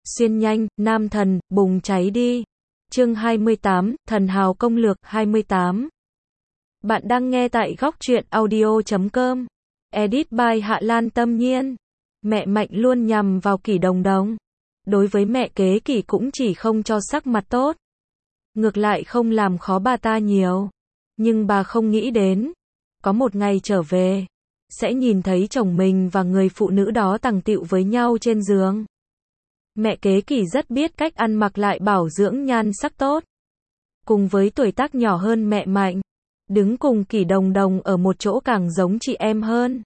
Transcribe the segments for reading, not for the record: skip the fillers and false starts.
Xuyên nhanh, nam thần, bùng cháy đi. Chương 28, Thần hào công lược 28. Bạn đang nghe tại góc truyện audio.com. Edit by Hạ Lan Tâm Nhiên. Mẹ Mạnh luôn nhằm vào Kỷ Đồng Đồng. Đối với mẹ kế Kỷ cũng chỉ không cho sắc mặt tốt. Ngược lại không làm khó bà ta nhiều. Nhưng bà không nghĩ đến, có một ngày trở về, sẽ nhìn thấy chồng mình và người phụ nữ đó tằng tịu với nhau trên giường. Mẹ kế Kỷ rất biết cách ăn mặc lại bảo dưỡng nhan sắc tốt. Cùng với tuổi tác nhỏ hơn mẹ Mạnh, đứng cùng Kỷ Đồng Đồng ở một chỗ càng giống chị em hơn.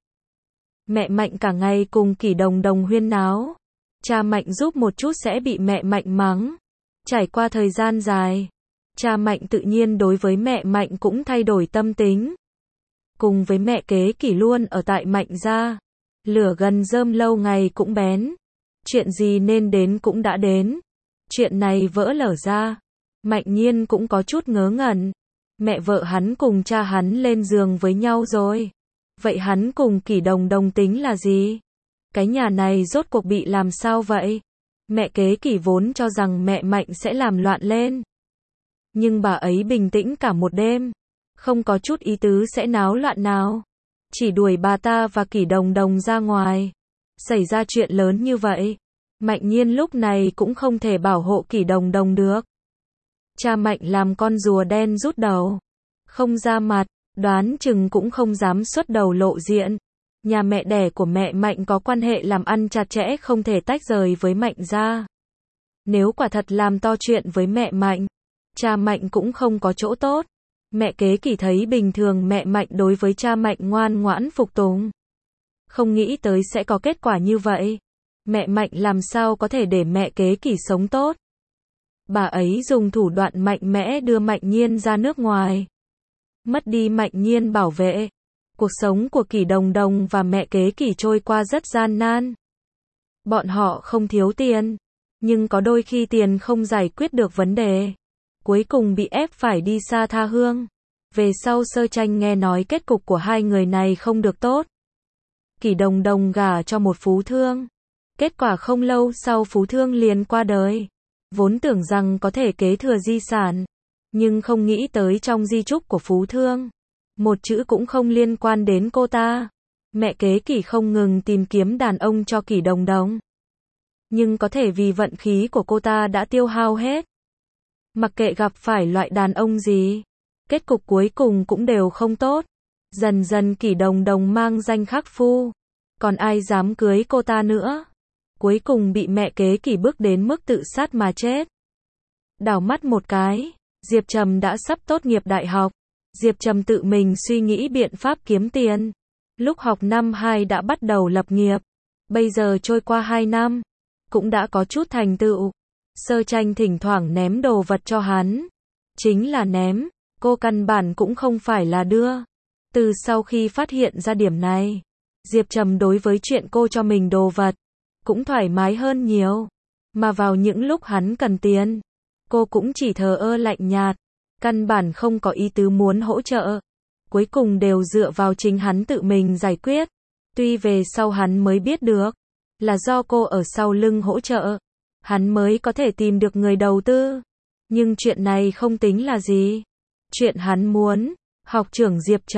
Mẹ Mạnh cả ngày cùng Kỷ Đồng Đồng huyên náo. Cha Mạnh giúp một chút sẽ bị mẹ Mạnh mắng. Trải qua thời gian dài, cha Mạnh tự nhiên đối với mẹ Mạnh cũng thay đổi tâm tính. Cùng với mẹ kế Kỷ luôn ở tại Mạnh gia, lửa gần rơm lâu ngày cũng bén. Chuyện gì nên đến cũng đã đến. Chuyện này vỡ lở ra, Mạnh Nhiên cũng có chút ngớ ngẩn. Mẹ vợ hắn cùng cha hắn lên giường với nhau rồi. Vậy hắn cùng Kỷ Đồng Đồng tính là gì? Cái nhà này rốt cuộc bị làm sao vậy? Mẹ kế Kỷ vốn cho rằng mẹ Mạnh sẽ làm loạn lên. Nhưng bà ấy bình tĩnh cả một đêm. Không có chút ý tứ sẽ náo loạn nào. Chỉ đuổi bà ta và Kỷ Đồng Đồng ra ngoài. Xảy ra chuyện lớn như vậy, Mạnh Nhiên lúc này cũng không thể bảo hộ Kỷ Đồng Đồng được. Cha Mạnh làm con rùa đen rút đầu, không ra mặt, đoán chừng cũng không dám xuất đầu lộ diện. Nhà mẹ đẻ của mẹ Mạnh có quan hệ làm ăn chặt chẽ không thể tách rời với Mạnh gia. Nếu quả thật làm to chuyện với mẹ Mạnh, cha Mạnh cũng không có chỗ tốt. Mẹ kế Kỷ thấy bình thường mẹ Mạnh đối với cha Mạnh ngoan ngoãn phục tùng. Không nghĩ tới sẽ có kết quả như vậy. Mẹ Mạnh làm sao có thể để mẹ kế Kỷ sống tốt. Bà ấy dùng thủ đoạn mạnh mẽ đưa Mạnh Nhiên ra nước ngoài. Mất đi Mạnh Nhiên bảo vệ. Cuộc sống của Kỷ Đồng Đồng và mẹ kế Kỷ trôi qua rất gian nan. Bọn họ không thiếu tiền, nhưng có đôi khi tiền không giải quyết được vấn đề. Cuối cùng bị ép phải đi xa tha hương. Về sau Sơ Tranh nghe nói kết cục của hai người này không được tốt. Kỷ Đồng Đồng gả cho một phú thương. Kết quả không lâu sau phú thương liền qua đời. Vốn tưởng rằng có thể kế thừa di sản, nhưng không nghĩ tới trong di chúc của phú thương, một chữ cũng không liên quan đến cô ta. Mẹ kế Kỷ không ngừng tìm kiếm đàn ông cho Kỷ Đồng Đồng. Nhưng có thể vì vận khí của cô ta đã tiêu hao hết. Mặc kệ gặp phải loại đàn ông gì, kết cục cuối cùng cũng đều không tốt. Dần dần Kỷ Đồng Đồng mang danh khắc phu, còn ai dám cưới cô ta nữa. Cuối cùng bị mẹ kế Kỷ bức đến mức tự sát mà chết. Đảo mắt một cái, Diệp Trầm đã sắp tốt nghiệp đại học. Diệp Trầm tự mình suy nghĩ biện pháp kiếm tiền. Lúc học năm 2 đã bắt đầu lập nghiệp. Bây giờ trôi qua 2 năm, cũng đã có chút thành tựu. Sơ Tranh thỉnh thoảng ném đồ vật cho hắn. Chính là ném, cô căn bản cũng không phải là đưa. Từ sau khi phát hiện ra điểm này, Diệp Trầm đối với chuyện cô cho mình đồ vật cũng thoải mái hơn nhiều. Mà vào những lúc hắn cần tiền, cô cũng chỉ thờ ơ lạnh nhạt, căn bản không có ý tứ muốn hỗ trợ. Cuối cùng đều dựa vào chính hắn tự mình giải quyết. Tuy về sau hắn mới biết được, là do cô ở sau lưng hỗ trợ, hắn mới có thể tìm được người đầu tư. Nhưng chuyện này không tính là gì. Chuyện hắn muốn, học trưởng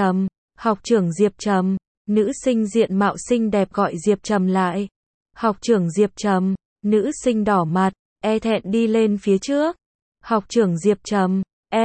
Diệp Trầm, nữ sinh diện mạo xinh đẹp gọi Diệp Trầm lại. Học trưởng Diệp Trầm, nữ sinh đỏ mặt, e thẹn đi lên phía trước. Học trưởng Diệp Trầm,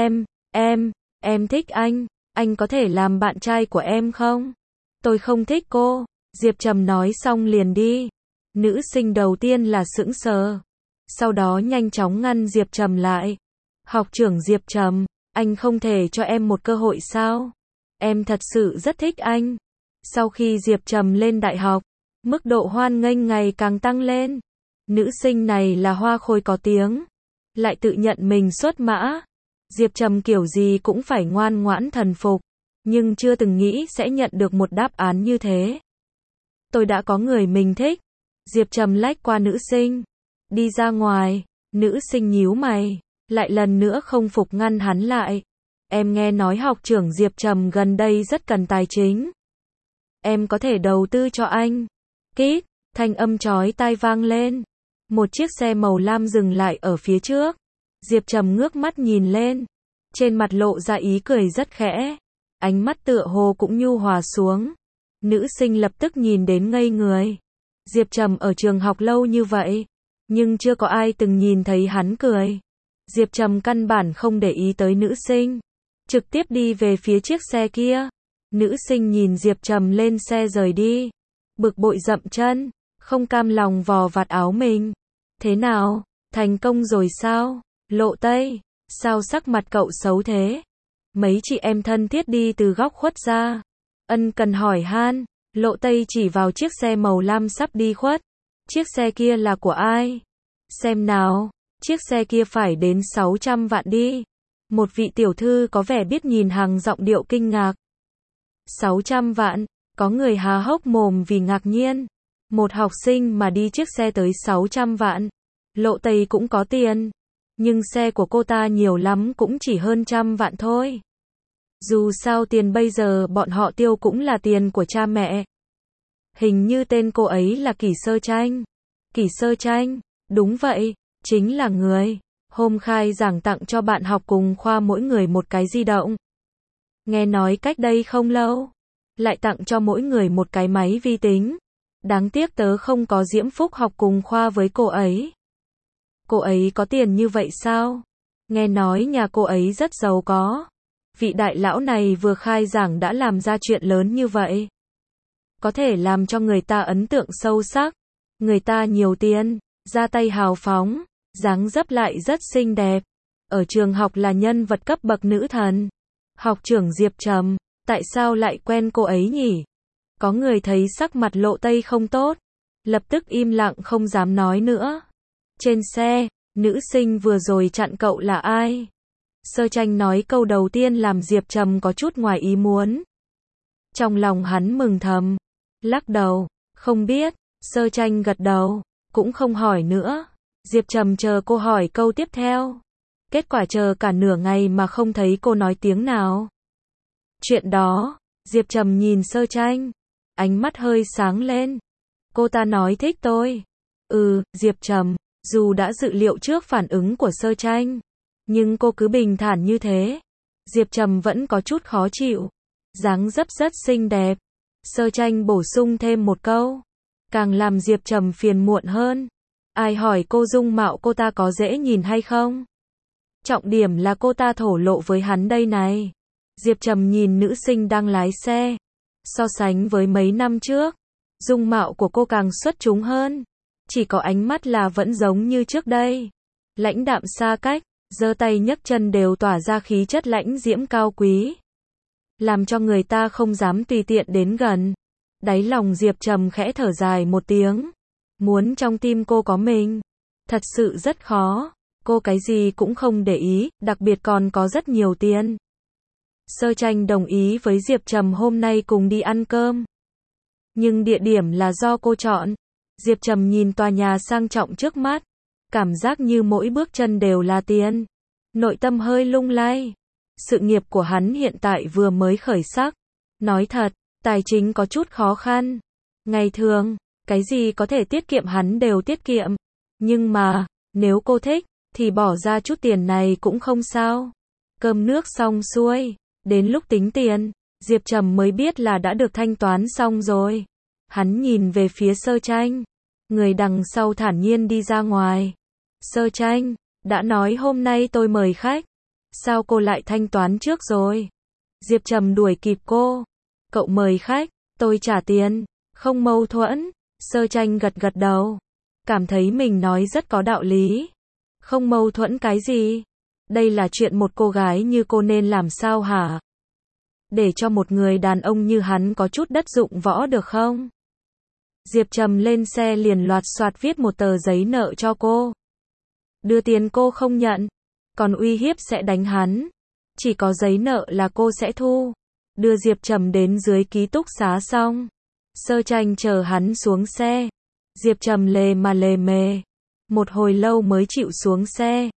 em thích anh có thể làm bạn trai của em không? Tôi không thích cô. Diệp Trầm nói xong liền đi. Nữ sinh đầu tiên là sững sờ, sau đó nhanh chóng ngăn Diệp Trầm lại. Học trưởng Diệp Trầm, anh không thể cho em một cơ hội sao? Em thật sự rất thích anh. Sau khi Diệp Trầm lên đại học, mức độ hoan nghênh ngày càng tăng lên. Nữ sinh này là hoa khôi có tiếng, lại tự nhận mình xuất mã. Diệp Trầm kiểu gì cũng phải ngoan ngoãn thần phục, nhưng chưa từng nghĩ sẽ nhận được một đáp án như thế. Tôi đã có người mình thích. Diệp Trầm lách qua nữ sinh, đi ra ngoài. Nữ sinh nhíu mày, lại lần nữa không phục ngăn hắn lại. Em nghe nói học trưởng Diệp Trầm gần đây rất cần tài chính. Em có thể đầu tư cho anh. Kít, thanh âm chói tai vang lên. Một chiếc xe màu lam dừng lại ở phía trước. Diệp Trầm ngước mắt nhìn lên. Trên mặt lộ ra ý cười rất khẽ. Ánh mắt tựa hồ cũng nhu hòa xuống. Nữ sinh lập tức nhìn đến ngây người. Diệp Trầm ở trường học lâu như vậy, nhưng chưa có ai từng nhìn thấy hắn cười. Diệp Trầm căn bản không để ý tới nữ sinh, trực tiếp đi về phía chiếc xe kia. Nữ sinh nhìn Diệp Trầm lên xe rời đi, bực bội dậm chân, không cam lòng vò vạt áo mình. Thế nào, thành công rồi sao? Lộ Tây, sao sắc mặt cậu xấu thế? Mấy chị em thân thiết đi từ góc khuất ra, ân cần hỏi han. Lộ Tây chỉ vào chiếc xe màu lam sắp đi khuất. Chiếc xe kia là của ai? Xem nào, chiếc xe kia phải đến 600 vạn đi. Một vị tiểu thư có vẻ biết nhìn hàng giọng điệu kinh ngạc. 600 vạn, có người há hốc mồm vì ngạc nhiên. Một học sinh mà đi chiếc xe tới 600 vạn. Lộ Tây cũng có tiền, nhưng xe của cô ta nhiều lắm cũng chỉ hơn 100 vạn thôi. Dù sao tiền bây giờ bọn họ tiêu cũng là tiền của cha mẹ. Hình như tên cô ấy là Kỷ Sơ Tranh. Kỷ Sơ Tranh, đúng vậy, chính là người hôm khai giảng tặng cho bạn học cùng khoa mỗi người một cái di động. Nghe nói cách đây không lâu, lại tặng cho mỗi người một cái máy vi tính. Đáng tiếc tớ không có diễm phúc học cùng khoa với cô ấy. Cô ấy có tiền như vậy sao? Nghe nói nhà cô ấy rất giàu có. Vị đại lão này vừa khai giảng đã làm ra chuyện lớn như vậy. Có thể làm cho người ta ấn tượng sâu sắc. Người ta nhiều tiền, ra tay hào phóng, dáng dấp lại rất xinh đẹp. Ở trường học là nhân vật cấp bậc nữ thần. Học trưởng Diệp Trầm, tại sao lại quen cô ấy nhỉ? Có người thấy sắc mặt Lộ Tây không tốt, lập tức im lặng không dám nói nữa. Trên xe, nữ sinh vừa rồi chặn cậu là ai? Sơ Tranh nói câu đầu tiên làm Diệp Trầm có chút ngoài ý muốn. Trong lòng hắn mừng thầm, lắc đầu, không biết. Sơ Tranh gật đầu, cũng không hỏi nữa. Diệp Trầm chờ cô hỏi câu tiếp theo. Kết quả chờ cả nửa ngày mà không thấy cô nói tiếng nào. Chuyện đó, Diệp Trầm nhìn Sơ Tranh, ánh mắt hơi sáng lên. Cô ta nói thích tôi. Diệp Trầm, dù đã dự liệu trước phản ứng của Sơ Tranh, nhưng cô cứ bình thản như thế. Diệp Trầm vẫn có chút khó chịu. Dáng dấp rất xinh đẹp. Sơ Tranh bổ sung thêm một câu, càng làm Diệp Trầm phiền muộn hơn. Ai hỏi cô dung mạo cô ta có dễ nhìn hay không? Trọng điểm là cô ta thổ lộ với hắn đây này. Diệp Trầm nhìn nữ sinh đang lái xe. So sánh với mấy năm trước, dung mạo của cô càng xuất chúng hơn. Chỉ có ánh mắt là vẫn giống như trước đây. Lãnh đạm xa cách, giơ tay nhấc chân đều tỏa ra khí chất lãnh diễm cao quý, làm cho người ta không dám tùy tiện đến gần. Đáy lòng Diệp Trầm khẽ thở dài một tiếng. Muốn trong tim cô có mình, thật sự rất khó. Cô cái gì cũng không để ý, đặc biệt còn có rất nhiều tiền. Sơ Tranh đồng ý với Diệp Trầm hôm nay cùng đi ăn cơm. Nhưng địa điểm là do cô chọn. Diệp Trầm nhìn tòa nhà sang trọng trước mắt, cảm giác như mỗi bước chân đều là tiền. Nội tâm hơi lung lay. Sự nghiệp của hắn hiện tại vừa mới khởi sắc. Nói thật, tài chính có chút khó khăn. Ngày thường, cái gì có thể tiết kiệm hắn đều tiết kiệm. Nhưng mà, nếu cô thích, thì bỏ ra chút tiền này cũng không sao. Cơm nước xong xuôi, đến lúc tính tiền, Diệp Trầm mới biết là đã được thanh toán xong rồi. Hắn nhìn về phía Sơ Tranh. Người đằng sau thản nhiên đi ra ngoài. Sơ Tranh, đã nói hôm nay tôi mời khách. Sao cô lại thanh toán trước rồi? Diệp Trầm đuổi kịp cô. Cậu mời khách, tôi trả tiền, không mâu thuẫn. Sơ Tranh gật gật đầu, cảm thấy mình nói rất có đạo lý. Không mâu thuẫn cái gì? Đây là chuyện một cô gái như cô nên làm sao hả? Để cho một người đàn ông như hắn có chút đất dụng võ được không? Diệp Trầm lên xe liền loạt soạt viết một tờ giấy nợ cho cô. Đưa tiền cô không nhận, còn uy hiếp sẽ đánh hắn. Chỉ có giấy nợ là cô sẽ thu. Đưa Diệp Trầm đến dưới ký túc xá xong, Sơ Tranh chờ hắn xuống xe. Diệp Trầm lề mà lề mề, một hồi lâu mới chịu xuống xe.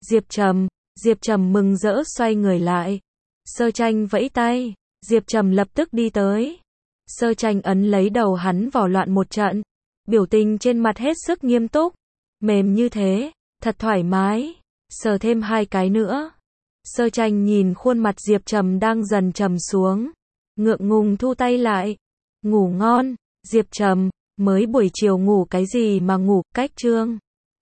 Diệp Trầm mừng rỡ xoay người lại. Sơ Tranh vẫy tay, Diệp Trầm lập tức đi tới. Sơ Tranh ấn lấy đầu hắn vò loạn một trận, biểu tình trên mặt hết sức nghiêm túc. Mềm như thế, thật thoải mái. Sờ thêm 2 cái nữa. Sơ Tranh nhìn khuôn mặt Diệp Trầm đang dần trầm xuống. Ngượng ngùng thu tay lại. Ngủ ngon, Diệp Trầm, mới buổi chiều ngủ cái gì mà ngủ, cách trương.